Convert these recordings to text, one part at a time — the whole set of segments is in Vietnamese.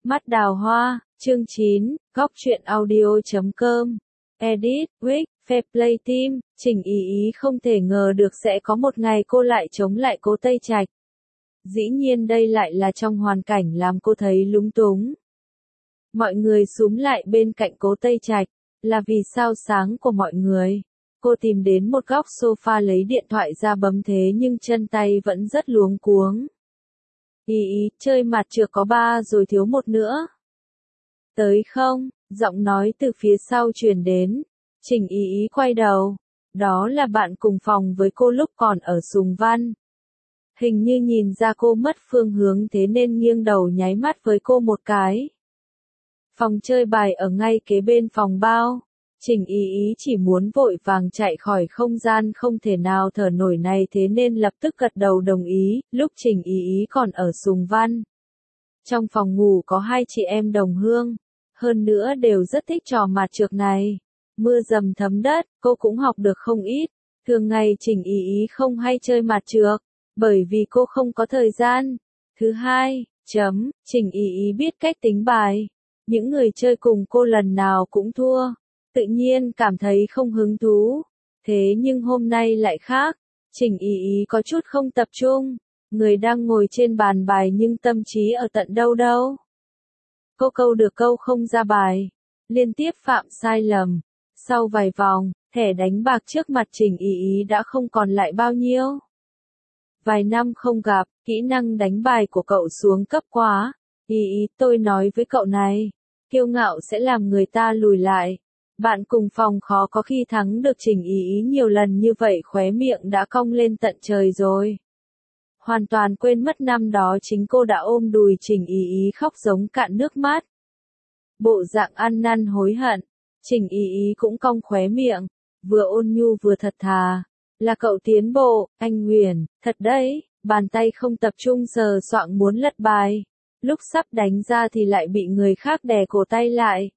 Mắt đào hoa, chương 9, góc truyện audio.com. Edit, Wick, Fair Play Team, Trình Ý Ý không thể ngờ được sẽ có một ngày cô lại chống lại Cố Tây Trạch. Dĩ nhiên đây lại là trong hoàn cảnh làm cô thấy lúng túng. Mọi người xúm lại bên cạnh Cố Tây Trạch, là vì sao sáng của mọi người. Cô tìm đến một góc sofa lấy điện thoại ra bấm thế nhưng chân tay vẫn rất luống cuống. Ý ý, chơi mặt trược có 3 rồi thiếu một nữa. Tới không? Giọng nói từ phía sau truyền đến. Trình Ý Ý quay đầu. Đó là bạn cùng phòng với cô lúc còn ở Sùng Văn. Hình như nhìn ra cô mất phương hướng thế nên nghiêng đầu nháy mắt với cô một cái. Phòng chơi bài ở ngay kế bên phòng bao. Trình Ý Ý chỉ muốn vội vàng chạy khỏi không gian không thể nào thở nổi này thế nên lập tức gật đầu đồng ý, lúc Trình Ý Ý còn ở Sùng Văn. Trong phòng ngủ có 2 chị em đồng hương, hơn nữa đều rất thích trò mặt trược này. Mưa dầm thấm đất, cô cũng học được không ít. Thường ngày Trình Ý Ý không hay chơi mặt trược, bởi vì cô không có thời gian. Thứ hai, Trình Ý Ý biết cách tính bài. Những người chơi cùng cô lần nào cũng thua. Tự nhiên cảm thấy không hứng thú. Thế nhưng hôm nay lại khác. Trình Ý Ý có chút không tập trung. Người đang ngồi trên bàn bài nhưng tâm trí ở tận đâu đâu. Cô câu được câu không ra bài. Liên tiếp phạm sai lầm. Sau vài vòng, thẻ đánh bạc trước mặt Trình Ý Ý đã không còn lại bao nhiêu. Vài năm không gặp, kỹ năng đánh bài của cậu xuống cấp quá. Ý Ý, tôi nói với cậu này. Kiêu ngạo sẽ làm người ta lùi lại. Bạn cùng phòng khó có khi thắng được Trình Ý Ý nhiều lần như vậy khóe miệng đã cong lên tận trời rồi. Hoàn toàn quên mất năm đó chính cô đã ôm đùi Trình Ý Ý khóc giống cạn nước mắt. Bộ dạng ăn năn hối hận, Trình Ý Ý cũng cong khóe miệng, vừa ôn nhu vừa thật thà. Là cậu tiến bộ, anh Huyền, thật đấy, bàn tay không tập trung sờ soạng muốn lật bài. Lúc sắp đánh ra thì lại bị người khác đè cổ tay lại.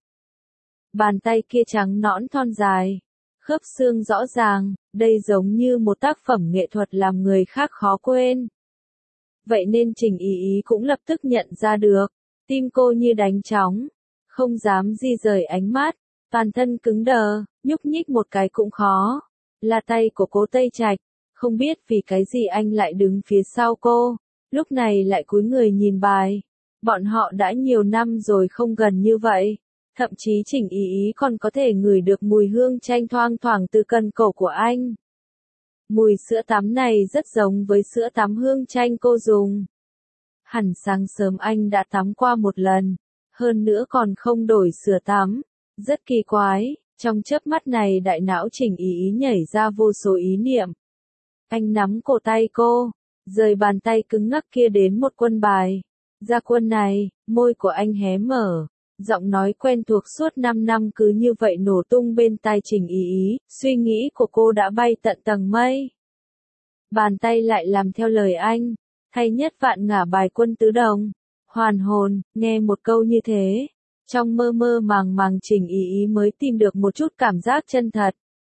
Bàn tay kia trắng nõn thon dài, khớp xương rõ ràng, đây giống như một tác phẩm nghệ thuật làm người khác khó quên. Vậy nên Trình Ý Ý cũng lập tức nhận ra được, tim cô như đánh trống, không dám di rời ánh mắt, toàn thân cứng đờ, nhúc nhích một cái cũng khó. Là tay của Cố Tây Trạch, không biết vì cái gì anh lại đứng phía sau cô, lúc này lại cúi người nhìn bài. Bọn họ đã nhiều năm rồi không gần như vậy. Thậm chí Trình Ý Ý còn có thể ngửi được mùi hương chanh thoang thoảng từ cần cổ của anh. Mùi sữa tắm này rất giống với sữa tắm hương chanh cô dùng. Hẳn sáng sớm anh đã tắm qua một lần, hơn nữa còn không đổi sữa tắm. Rất kỳ quái, trong chớp mắt này đại não Trình Ý Ý nhảy ra vô số ý niệm. Anh nắm cổ tay cô, rời bàn tay cứng ngắc kia đến một quân bài. Ra quân này, môi của anh hé mở. Giọng nói quen thuộc suốt 5 năm cứ như vậy nổ tung bên tai Trình Ý Ý, suy nghĩ của cô đã bay tận tầng mây. Bàn tay lại làm theo lời anh, thay nhất vạn ngả bài quân tứ đồng. Hoàn hồn, nghe một câu như thế, trong mơ mơ màng màng Trình Ý Ý mới tìm được một chút cảm giác chân thật.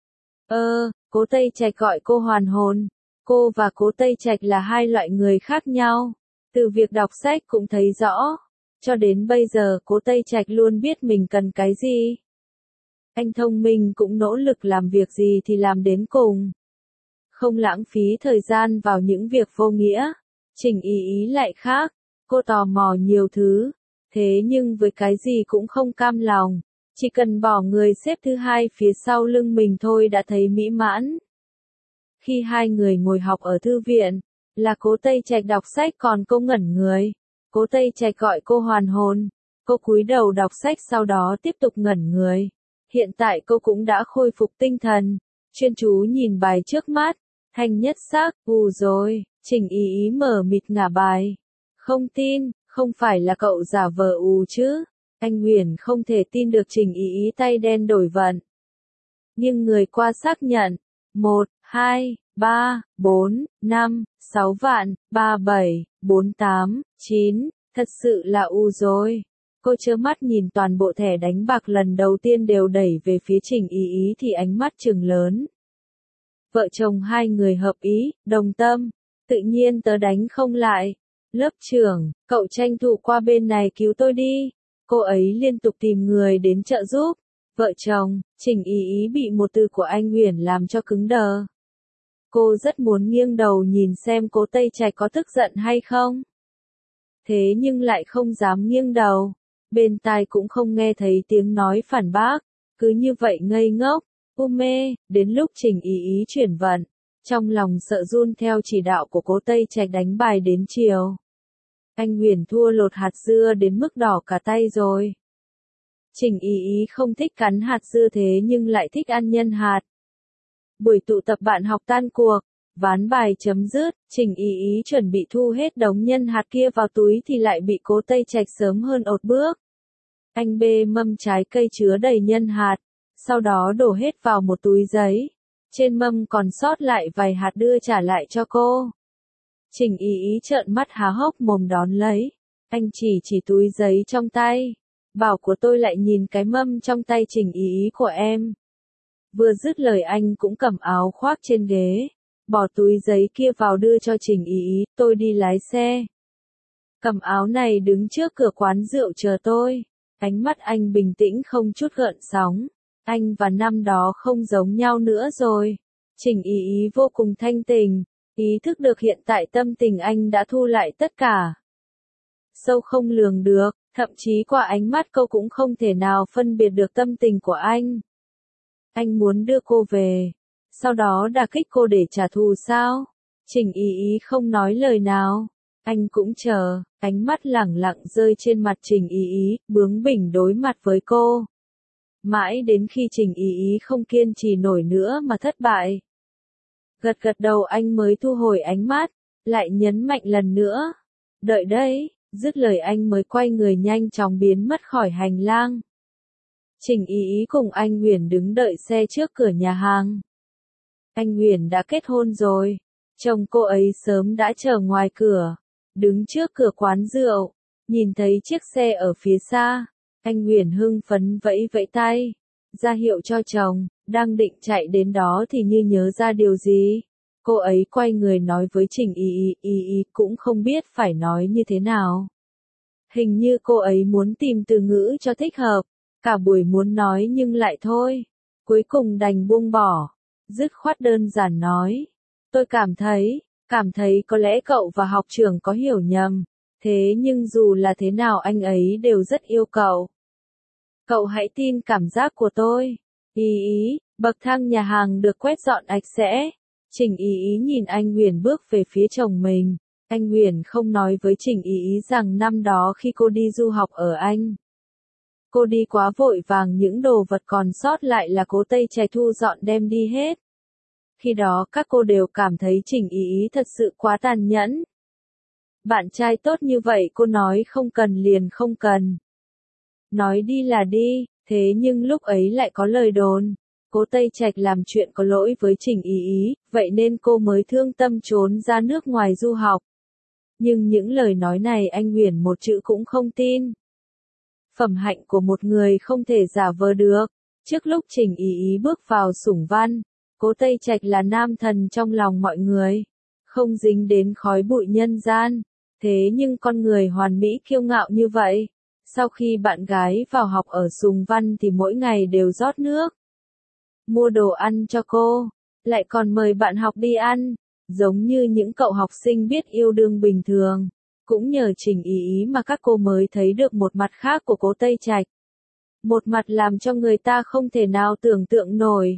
Cố Tây Trạch gọi cô hoàn hồn. Cô và Cố Tây Trạch là hai loại người khác nhau. Từ việc đọc sách cũng thấy rõ. Cho đến bây giờ Cố Tây Trạch luôn biết mình cần cái gì. Anh thông minh cũng nỗ lực làm việc gì thì làm đến cùng. Không lãng phí thời gian vào những việc vô nghĩa. Trình Ý Ý lại khác. Cô tò mò nhiều thứ. Thế nhưng với cái gì cũng không cam lòng. Chỉ cần bỏ người xếp thứ hai phía sau lưng mình thôi đã thấy mỹ mãn. Khi hai người ngồi học ở thư viện, là Cố Tây Trạch đọc sách còn cô ngẩn người. Cố Tây Trạch gọi cô hoàn hồn. Cô cúi đầu đọc sách sau đó tiếp tục ngẩn người. Hiện tại cô cũng đã khôi phục tinh thần. Chuyên chú nhìn bài trước mắt. Thanh nhất sắc, rồi. Trình Ý Ý mở mịt ngả bài. Không tin, không phải là cậu giả vờ chứ. Anh Huyền không thể tin được Trình Ý Ý tay đen đổi vận. Nhưng người qua xác nhận. 1, 2, 3, 4, 5, 6 vạn, 37, 48, 9, thật sự là rồi. Cô trơ mắt nhìn toàn bộ thẻ đánh bạc lần đầu tiên đều đẩy về phía Trình Ý Ý thì ánh mắt trừng lớn. Vợ chồng hai người hợp ý, đồng tâm, tự nhiên tớ đánh không lại. Lớp trưởng, cậu tranh thủ qua bên này cứu tôi đi. Cô ấy liên tục tìm người đến trợ giúp. Vợ chồng, Trình Ý Ý bị một từ của anh Uyển làm cho cứng đờ. Cô rất muốn nghiêng đầu nhìn xem Cố Tây Trạch có tức giận hay không. Thế nhưng lại không dám nghiêng đầu. Bên tai cũng không nghe thấy tiếng nói phản bác. Cứ như vậy ngây ngốc, mê, đến lúc Trình Ý Ý chuyển vận. Trong lòng sợ run theo chỉ đạo của Cố Tây Trạch đánh bài đến chiều. Anh Uyển thua lột hạt dưa đến mức đỏ cả tay rồi. Trình Ý Ý không thích cắn hạt dưa thế nhưng lại thích ăn nhân hạt. Buổi tụ tập bạn học tan cuộc, ván bài chấm dứt, Trình Ý Ý chuẩn bị thu hết đống nhân hạt kia vào túi thì lại bị Cố Tây Trạch sớm hơn ột bước. Anh bê mâm trái cây chứa đầy nhân hạt, sau đó đổ hết vào một túi giấy. Trên mâm còn sót lại vài hạt đưa trả lại cho cô. Trình Ý Ý trợn mắt há hốc mồm đón lấy. Anh chỉ túi giấy trong tay. Bảo của tôi lại nhìn cái mâm trong tay Trình Ý Ý của em. Vừa dứt lời anh cũng cầm áo khoác trên ghế. Bỏ túi giấy kia vào đưa cho Trình Ý Ý, tôi đi lái xe. Cầm áo này đứng trước cửa quán rượu chờ tôi. Ánh mắt anh bình tĩnh không chút gợn sóng. Anh và năm đó không giống nhau nữa rồi. Trình Ý Ý vô cùng thanh tình. Ý thức được hiện tại tâm tình anh đã thu lại tất cả. Sâu không lường được, thậm chí qua ánh mắt cô cũng không thể nào phân biệt được tâm tình của anh. Anh muốn đưa cô về, sau đó đả kích cô để trả thù sao? Trình Ý Ý không nói lời nào. Anh cũng chờ, ánh mắt lẳng lặng rơi trên mặt Trình Ý Ý, bướng bỉnh đối mặt với cô. Mãi đến khi Trình Ý Ý không kiên trì nổi nữa mà thất bại. Gật gật đầu anh mới thu hồi ánh mắt, lại nhấn mạnh lần nữa. Đợi đấy, dứt lời anh mới quay người nhanh chóng biến mất khỏi hành lang. Trình Ý Ý cùng anh Uyển đứng đợi xe trước cửa nhà hàng. Anh Uyển đã kết hôn rồi, chồng cô ấy sớm đã chờ ngoài cửa, đứng trước cửa quán rượu, nhìn thấy chiếc xe ở phía xa. Anh Uyển hưng phấn vẫy vẫy tay, ra hiệu cho chồng, đang định chạy đến đó thì như nhớ ra điều gì. Cô ấy quay người nói với Trình Ý Ý cũng không biết phải nói như thế nào. Hình như cô ấy muốn tìm từ ngữ cho thích hợp, cả buổi muốn nói nhưng lại thôi. Cuối cùng đành buông bỏ, dứt khoát đơn giản nói. Tôi cảm thấy có lẽ cậu và học trưởng có hiểu nhầm, thế nhưng dù là thế nào anh ấy đều rất yêu cậu. Cậu hãy tin cảm giác của tôi. Ý Ý, bậc thang nhà hàng được quét dọn sạch sẽ. Trình Ý Ý nhìn anh Uyển bước về phía chồng mình. Anh Uyển không nói với Trình Ý Ý rằng năm đó khi cô đi du học ở Anh, cô đi quá vội vàng, những đồ vật còn sót lại là Cố Tây Trạch thu dọn đem đi hết. Khi đó các cô đều cảm thấy Trình Ý Ý thật sự quá tàn nhẫn. Bạn trai tốt như vậy cô nói không cần liền không cần. Nói đi là đi, thế nhưng lúc ấy lại có lời đồn. Cố Tây Trạch làm chuyện có lỗi với Trình Ý Ý, vậy nên cô mới thương tâm trốn ra nước ngoài du học. Nhưng những lời nói này anh Uyển một chữ cũng không tin. Phẩm hạnh của một người không thể giả vờ được. Trước lúc Trình Ý Ý bước vào sủng văn, Cố Tây Trạch là nam thần trong lòng mọi người, không dính đến khói bụi nhân gian. Thế nhưng con người hoàn mỹ kiêu ngạo như vậy, sau khi bạn gái vào học ở sùng văn thì mỗi ngày đều rót nước, mua đồ ăn cho cô, lại còn mời bạn học đi ăn, giống như những cậu học sinh biết yêu đương bình thường. Cũng nhờ Trình Ý Ý mà các cô mới thấy được một mặt khác của Cố Tây Trạch. Một mặt làm cho người ta không thể nào tưởng tượng nổi.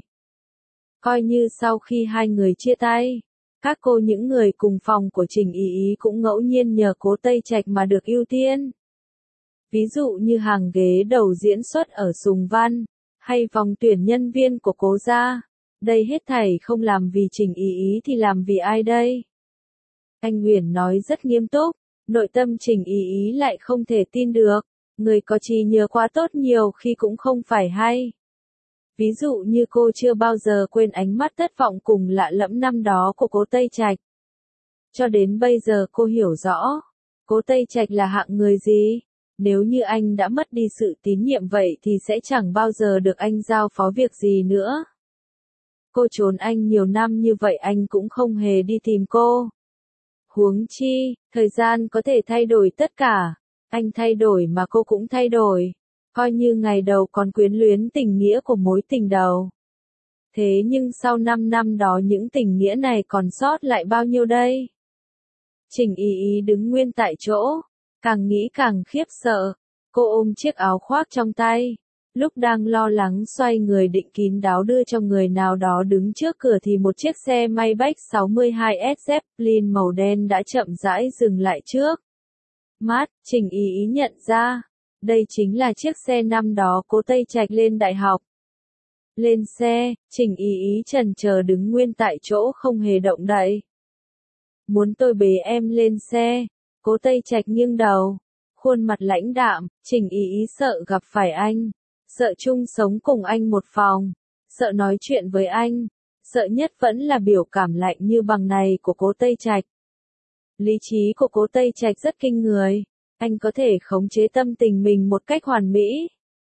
Coi như sau khi hai người chia tay, các cô những người cùng phòng của Trình Ý Ý cũng ngẫu nhiên nhờ Cố Tây Trạch mà được ưu tiên. Ví dụ như hàng ghế đầu diễn xuất ở sùng văn, hay vòng tuyển nhân viên của Cố gia. Đây hết thảy không làm vì Trình Ý Ý thì làm vì ai đây? Anh Uyển nói rất nghiêm túc, nội tâm Trình Ý Ý lại không thể tin được. Người có trí nhớ quá tốt nhiều khi cũng không phải hay. Ví dụ như cô chưa bao giờ quên ánh mắt thất vọng cùng lạ lẫm năm đó của Cố Tây Trạch. Cho đến bây giờ cô hiểu rõ, Cố Tây Trạch là hạng người gì. Nếu như anh đã mất đi sự tín nhiệm vậy thì sẽ chẳng bao giờ được anh giao phó việc gì nữa. Cô trốn anh nhiều năm như vậy anh cũng không hề đi tìm cô. Huống chi, thời gian có thể thay đổi tất cả. Anh thay đổi mà cô cũng thay đổi. Coi như ngày đầu còn quyến luyến tình nghĩa của mối tình đầu. Thế nhưng sau 5 năm đó những tình nghĩa này còn sót lại bao nhiêu đây? Trình Ý Ý đứng nguyên tại chỗ, càng nghĩ càng khiếp sợ. Cô ôm chiếc áo khoác trong tay. Lúc đang lo lắng xoay người định kín đáo đưa cho người nào đó đứng trước cửa thì một chiếc xe Maybach 62S Zeppelin màu đen đã chậm rãi dừng lại trước mắt. Trình Ý Ý nhận ra, đây chính là chiếc xe năm đó Cố Tây Trạch lên đại học. Lên xe, Trình Ý Ý chần chờ đứng nguyên tại chỗ không hề động đậy. Muốn tôi bế em lên xe? Cố Tây Trạch nghiêng đầu, khuôn mặt lãnh đạm. Trình Ý Ý sợ gặp phải anh, sợ chung sống cùng anh một phòng, sợ nói chuyện với anh, sợ nhất vẫn là biểu cảm lạnh như bằng này của Cố Tây Trạch. Lý trí của Cố Tây Trạch rất kinh người, anh có thể khống chế tâm tình mình một cách hoàn mỹ.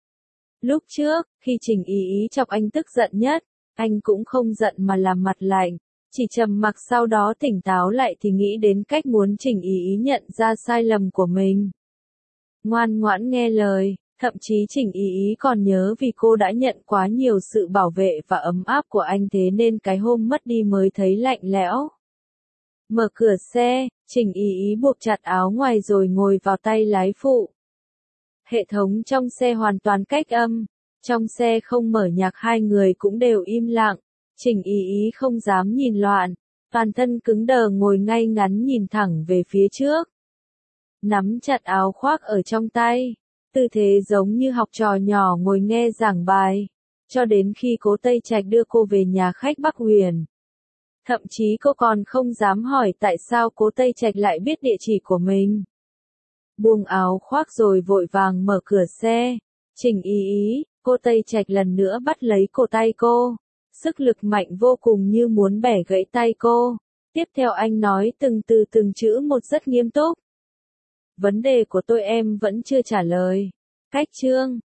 Lúc trước, khi Trình Ý Ý chọc anh tức giận nhất, anh cũng không giận mà làm mặt lạnh, chỉ trầm mặc sau đó tỉnh táo lại thì nghĩ đến cách muốn Trình Ý Ý nhận ra sai lầm của mình. Ngoan ngoãn nghe lời, thậm chí Trình Ý Ý còn nhớ vì cô đã nhận quá nhiều sự bảo vệ và ấm áp của anh thế nên cái hôm mất đi mới thấy lạnh lẽo. Mở cửa xe, Trình Ý Ý buộc chặt áo ngoài rồi ngồi vào tay lái phụ. Hệ thống trong xe hoàn toàn cách âm, trong xe không mở nhạc, hai người cũng đều im lặng. Trình Ý Ý không dám nhìn loạn, toàn thân cứng đờ ngồi ngay ngắn nhìn thẳng về phía trước. Nắm chặt áo khoác ở trong tay, tư thế giống như học trò nhỏ ngồi nghe giảng bài, cho đến khi Cố Tây Trạch đưa cô về nhà khách Bắc Huyền. Thậm chí cô còn không dám hỏi tại sao Cố Tây Trạch lại biết địa chỉ của mình. Buông áo khoác rồi vội vàng mở cửa xe. Trình Ý Ý, Cố Tây Trạch lần nữa bắt lấy cổ tay cô. Sức lực mạnh vô cùng như muốn bẻ gãy tay cô. Tiếp theo anh nói từng từ từng chữ một rất nghiêm túc. Vấn đề của tôi em vẫn chưa trả lời. Cách chương